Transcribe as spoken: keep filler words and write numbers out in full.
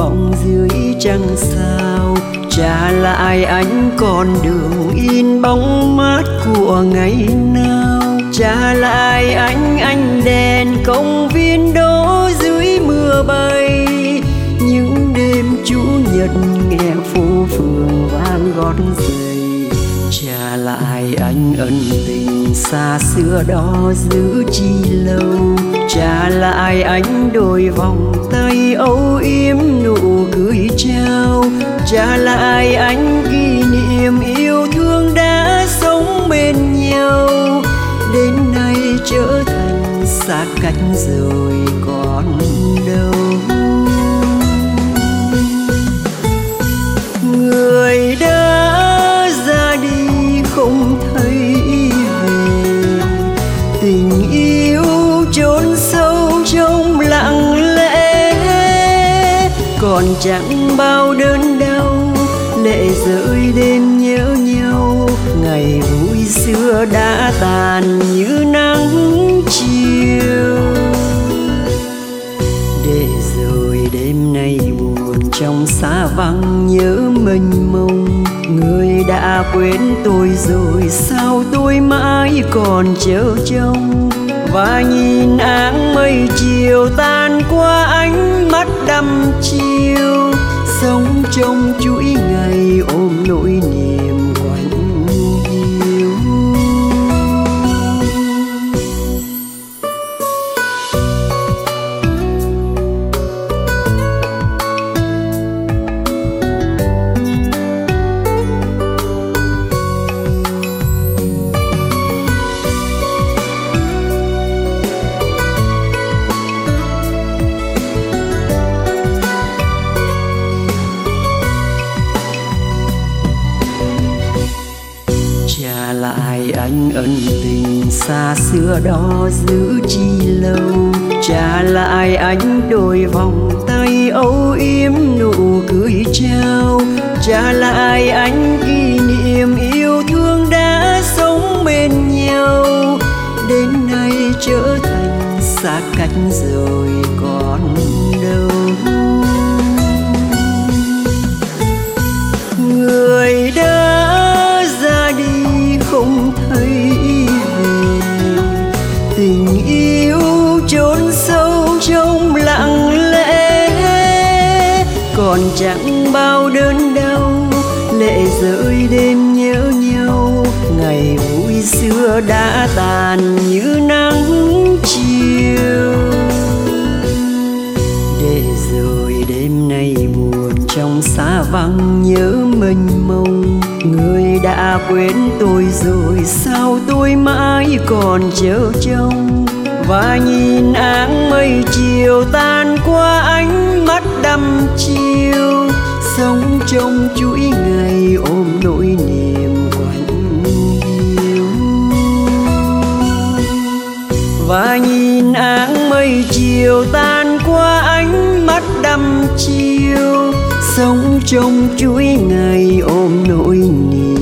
vọng dưới trăng sao. Trả lại anh con đường in bóng mát của ngày nào. Trả lại anh ánh đèn công viên đó dưới mưa bay. Những đêm chủ nhật nghe phố phường vang gót giày. Trả lại anh ân tình xa xưa đó giữ chi lâu. Trả lại anh đôi vòng tay âu yếm nụ cười trao. Trả lại anh kỷ niệm yêu thương đã sống bên nhau. Đến nay trở thành xa cách rồi còn đâu. Người đã ra đi không thấy về. Tình yêu chôn sâu trong lặng lẽ. Còn chẳng bao đớn đau lệ rơi đêm nhớ nhau. Ngày vui xưa đã tàn như nắng chiều. Để rồi đêm nay buồn trong xa vắng nhớ mênh mông. Người đã quên tôi rồi sao tôi mãi còn chờ trông. Và nhìn áng mây chiều tan qua ánh mắt đăm chiêu. Sống trong chuỗi ngày ôm nỗi niềm quạnh hiu. Trả lại anh ân tình xa xưa đó giữ chi lâu. Trả lại anh đôi vòng tay âu yếm nụ cười trao. Trả lại anh kỷ niệm yêu thương đã sống bên nhau. Đến nay trở thành xa cách rồi còn đâu. Người đã ra đi không thấy về. Tình yêu chôn sâu trong lặng lẽ. Còn chẳng bao đớn đau lệ rơi đêm nhớ nhau. Ngày vui xưa đã tàn như nắng chiều. Để rồi đêm nay buồn trong xa vắng nhớ mênh mông. Người đã quên tôi rồi sao tôi mãi còn chờ trông. Và nhìn áng mây chiều tan qua ánh mắt đăm chiêu. Sống trong chuỗi ngày ôm nỗi niềm quạnh hiu. Và nhìn áng mây chiều tan qua ánh mắt đăm chiêu. Sống trong chuỗi ngày ôm nỗi niềm